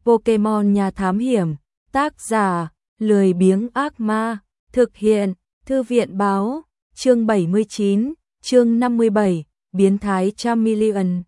Pokemon nhà thám hiểm, tác giả, lười biếng ác ma, thực hiện, thư viện báo, chương 79, chương 57, biến thái Charmeleon.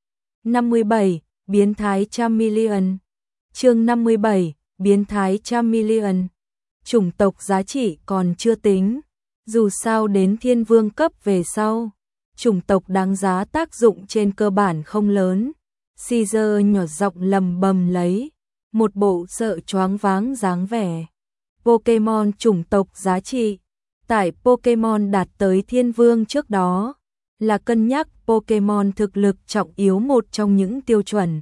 57, biến thái Charmeleon. Chương 57, biến thái Charmeleon. Chủng tộc giá trị còn chưa tính, dù sao đến thiên vương cấp về sau, chủng tộc đáng giá tác dụng trên cơ bản không lớn. Caesar nhỏ giọng lầm bầm lấy, một bộ sợ choáng váng dáng vẻ. Pokemon chủng tộc giá trị, tại Pokemon đạt tới thiên vương trước đó, là cân nhắc Pokemon thực lực trọng yếu một trong những tiêu chuẩn.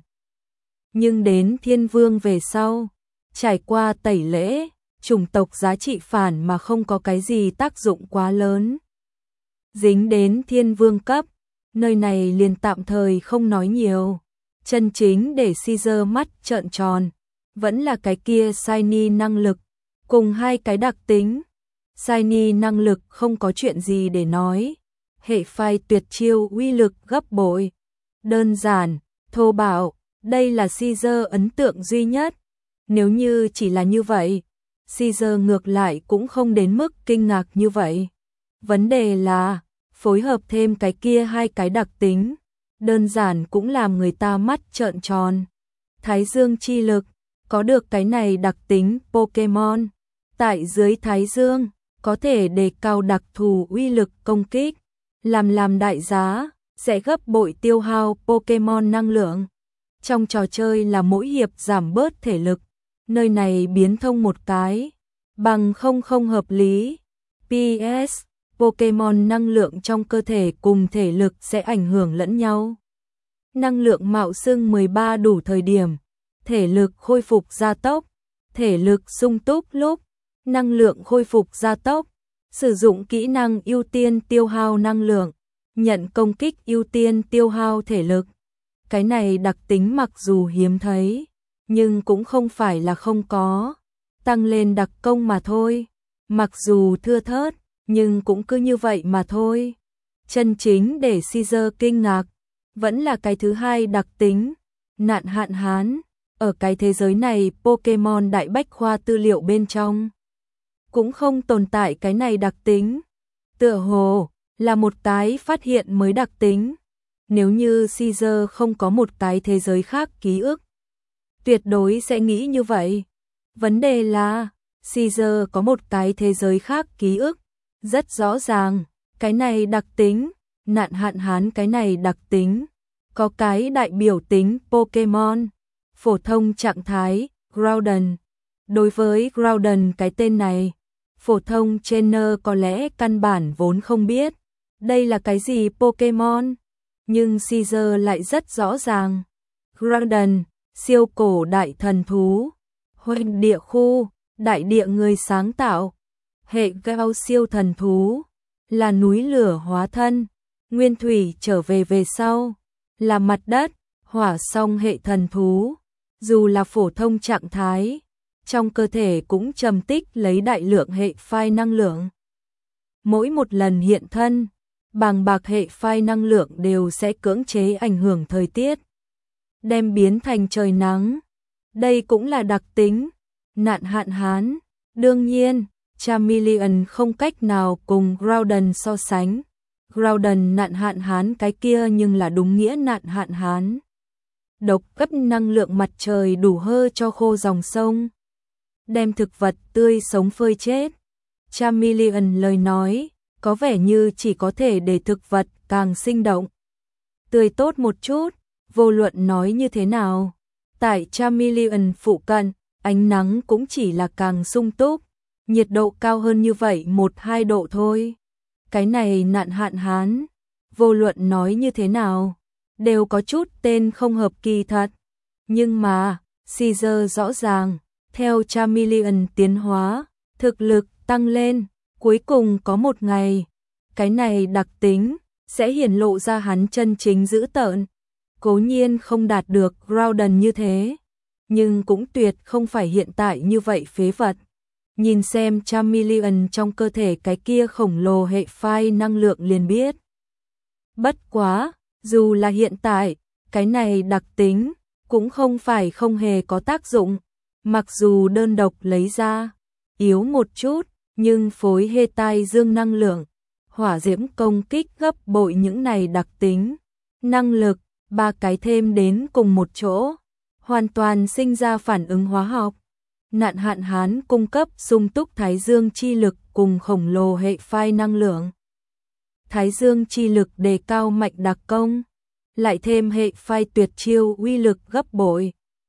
Nhưng đến thiên vương về sau, trải qua tẩy lễ, chủng tộc giá trị phản mà không có cái gì tác dụng quá lớn. Dính đến thiên vương cấp, nơi này liền tạm thời không nói nhiều. Chân chính để Caesar mắt trợn tròn, vẫn là cái kia Shiny năng lực, cùng hai cái đặc tính. Shiny năng lực không có chuyện gì để nói, hệ phai tuyệt chiêu uy lực gấp bội. Đơn giản, thô bạo, đây là Caesar ấn tượng duy nhất. Nếu như chỉ là như vậy, Caesar ngược lại cũng không đến mức kinh ngạc như vậy. Vấn đề là, phối hợp thêm cái kia hai cái đặc tính, đơn giản cũng làm người ta mắt trợn tròn. Thái Dương chi lực, có được cái này đặc tính Pokemon, tại dưới Thái Dương, có thể đề cao đặc thù uy lực công kích, làm đại giá, sẽ gấp bội tiêu hao Pokemon năng lượng. Trong trò chơi là mỗi hiệp giảm bớt thể lực, nơi này biến thông một cái, bằng không hợp lý. PS, Pokemon năng lượng trong cơ thể cùng thể lực sẽ ảnh hưởng lẫn nhau. Năng lượng mạo xưng 13 đủ thời điểm, thể lực khôi phục gia tốc, thể lực sung túc lúc, năng lượng khôi phục gia tốc, sử dụng kỹ năng ưu tiên tiêu hao năng lượng, nhận công kích ưu tiên tiêu hao thể lực. Cái này đặc tính mặc dù hiếm thấy, nhưng cũng không phải là không có, tăng lên đặc công mà thôi. Mặc dù thưa thớt, nhưng cũng cứ như vậy mà thôi. Chân chính để Caesar kinh ngạc, vẫn là cái thứ hai đặc tính, nạn hạn hán. Ở cái thế giới này Pokemon đại bách khoa tư liệu bên trong, cũng không tồn tại cái này đặc tính. Tựa hồ là một cái phát hiện mới đặc tính. Nếu như Caesar không có một cái thế giới khác ký ức, tuyệt đối sẽ nghĩ như vậy. Vấn đề là, Caesar có một cái thế giới khác ký ức, rất rõ ràng, cái này đặc tính, nạn hạn hán cái này đặc tính, có cái đại biểu tính Pokemon, phổ thông trạng thái, Groudon. Đối với Groudon cái tên này, phổ thông trainer có lẽ căn bản vốn không biết, đây là cái gì Pokemon. Nhưng Caesar lại rất rõ ràng. Groudon, siêu cổ đại thần thú, hoành địa khu, đại địa người sáng tạo, hệ Gao siêu thần thú, là núi lửa hóa thân, nguyên thủy trở về sau, là mặt đất, hỏa song hệ thần thú, dù là phổ thông trạng thái, trong cơ thể cũng trầm tích lấy đại lượng hệ phai năng lượng. Mỗi một lần hiện thân, bàng bạc hệ phai năng lượng đều sẽ cưỡng chế ảnh hưởng thời tiết, đem biến thành trời nắng. Đây cũng là đặc tính, nạn hạn hán. Đương nhiên, Charmeleon không cách nào cùng Groudon so sánh. Groudon nạn hạn hán cái kia nhưng là đúng nghĩa nạn hạn hán. Độc cấp năng lượng mặt trời đủ hơ cho khô dòng sông, đem thực vật tươi sống phơi chết. Charmeleon lời nói, có vẻ như chỉ có thể để thực vật càng sinh động, tươi tốt một chút, vô luận nói như thế nào. Tại Charmeleon phụ cận, ánh nắng cũng chỉ là càng sung túc, nhiệt độ cao hơn như vậy 1-2 độ thôi. Cái này nạn hạn hán, vô luận nói như thế nào, đều có chút tên không hợp kỳ thật. Nhưng mà, Caesar rõ ràng, theo Charmeleon tiến hóa, thực lực tăng lên, cuối cùng có một ngày, cái này đặc tính sẽ hiển lộ ra hắn chân chính dữ tợn. Cố nhiên không đạt được Groudon như thế, nhưng cũng tuyệt không phải hiện tại như vậy phế vật. Nhìn xem Charmeleon trong cơ thể cái kia khổng lồ hệ phai năng lượng liền biết. Bất quá, dù là hiện tại, cái này đặc tính, cũng không phải không hề có tác dụng, mặc dù đơn độc lấy ra, yếu một chút, nhưng phối hệ tai dương năng lượng, hỏa diễm công kích gấp bội những này đặc tính, năng lực, ba cái thêm đến cùng một chỗ, hoàn toàn sinh ra phản ứng hóa học. Nạn hạn hán cung cấp sung túc thái dương chi lực cùng khổng lồ hệ phai năng lượng. Thái dương chi lực đề cao mạnh đặc công, lại thêm hệ phai tuyệt chiêu uy lực gấp bội.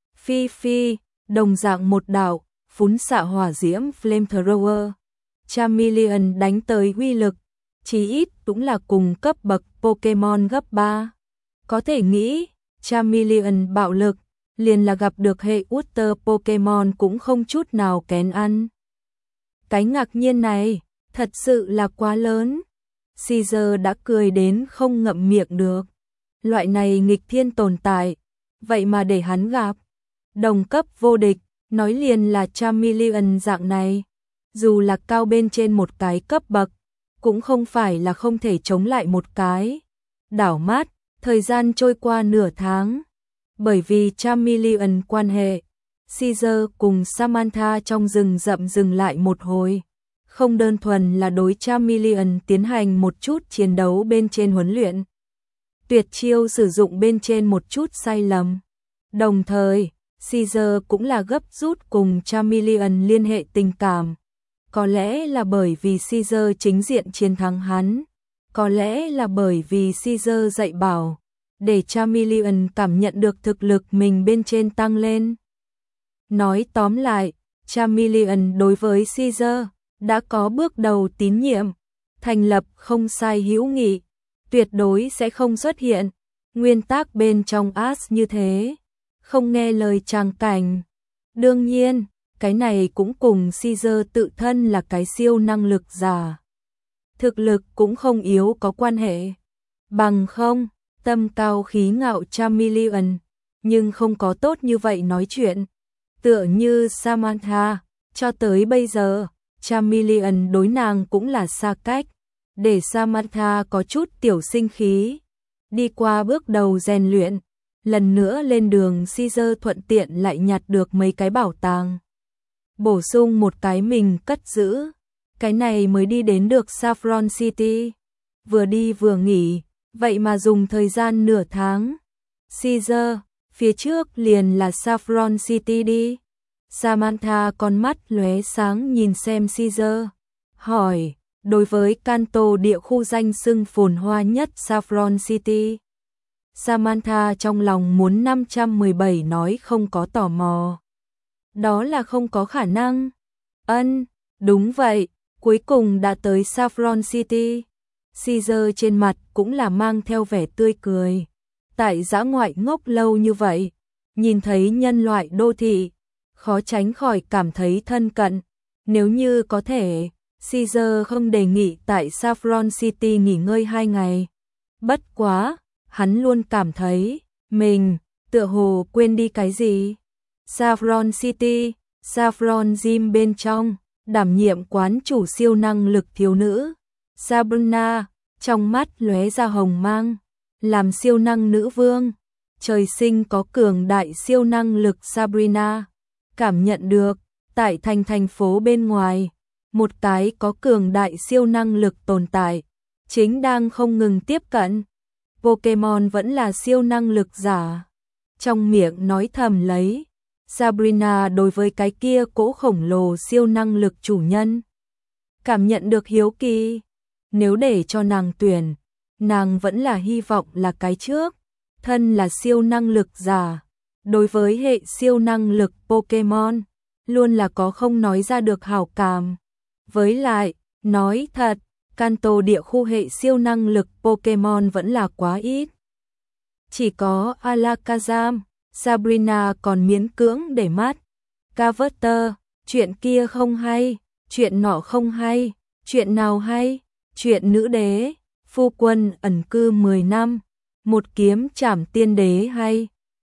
Phi, đồng dạng một đạo, phún xạ hỏa diễm flamethrower. Charmeleon đánh tới uy lực, chí ít cũng là cùng cấp bậc Pokemon gấp 3. Có thể nghĩ, Charmeleon bạo lực, liền là gặp được hệ Water Pokemon cũng không chút nào kén ăn. Cái ngạc nhiên này, thật sự là quá lớn. Caesar đã cười đến không ngậm miệng được. Loại này nghịch thiên tồn tại, vậy mà để hắn gặp. Đồng cấp vô địch, nói liền là Charmeleon dạng này. Dù là cao bên trên một cái cấp bậc, cũng không phải là không thể chống lại một cái. Đảo mắt, thời gian trôi qua nửa tháng. Bởi vì Charmeleon quan hệ, Caesar cùng Samantha trong rừng rậm dừng lại một hồi. Không đơn thuần là đối Charmeleon tiến hành một chút chiến đấu bên trên huấn luyện. Tuyệt chiêu sử dụng bên trên một chút sai lầm. Đồng thời, Caesar cũng là gấp rút cùng Charmeleon liên hệ tình cảm. Có lẽ là bởi vì Caesar chính diện chiến thắng hắn. Có lẽ là bởi vì Caesar dạy bảo, để Charmeleon cảm nhận được thực lực mình bên trên tăng lên. Nói tóm lại, Charmeleon đối với Caesar đã có bước đầu tín nhiệm, thành lập không sai hữu nghị, tuyệt đối sẽ không xuất hiện nguyên tắc bên trong Ash như thế, không nghe lời tràng cảnh. Đương nhiên, cái này cũng cùng Caesar tự thân là cái siêu năng lực giả. Thực lực cũng không yếu có quan hệ. Bằng không, tâm cao khí ngạo Charmeleon, nhưng không có tốt như vậy nói chuyện. Tựa như Samantha, cho tới bây giờ, Charmeleon đối nàng cũng là xa cách, để Samantha có chút tiểu sinh khí. Đi qua bước đầu rèn luyện, lần nữa lên đường Caesar thuận tiện lại nhặt được mấy cái bảo tàng. Bổ sung một cái mình cất giữ, cái này mới đi đến được Saffron City. Vừa đi vừa nghỉ, vậy mà dùng thời gian nửa tháng. Caesar, phía trước liền là Saffron City đi. Samantha con mắt lóe sáng nhìn xem Caesar, hỏi, đối với Kanto địa khu danh xưng phồn hoa nhất Saffron City. Samantha trong lòng muốn 517 nói không có tò mò. Đó là không có khả năng. Đúng vậy, cuối cùng đã tới Saffron City. Caesar trên mặt cũng là mang theo vẻ tươi cười. Tại dã ngoại ngốc lâu như vậy, nhìn thấy nhân loại đô thị, khó tránh khỏi cảm thấy thân cận. Nếu như có thể, Caesar không đề nghị tại Saffron City nghỉ ngơi 2 ngày. Bất quá, hắn luôn cảm thấy, mình, tựa hồ quên đi cái gì. Saffron City, Saffron Gym bên trong, đảm nhiệm quán chủ siêu năng lực thiếu nữ. Sabrina, trong mắt lóe ra hồng mang, làm siêu năng nữ vương. Trời sinh có cường đại siêu năng lực Sabrina. Cảm nhận được, tại thành phố bên ngoài, một cái có cường đại siêu năng lực tồn tại, chính đang không ngừng tiếp cận. Pokemon vẫn là siêu năng lực giả. Trong miệng nói thầm lấy, Sabrina đối với cái kia cỗ khổng lồ siêu năng lực chủ nhân. Cảm nhận được hiếu kỳ, nếu để cho nàng tuyển, nàng vẫn là hy vọng là cái trước, thân là siêu năng lực giả. Đối với hệ siêu năng lực Pokemon, luôn là có không nói ra được hảo cảm. Với lại, nói thật, Kanto địa khu hệ siêu năng lực Pokemon vẫn là quá ít. Chỉ có Alakazam, Sabrina còn miễn cưỡng để mắt. Carter, chuyện kia không hay, chuyện nọ không hay, chuyện nào hay, chuyện nữ đế, phu quân ẩn cư 10 năm, một kiếm trảm tiên đế hay.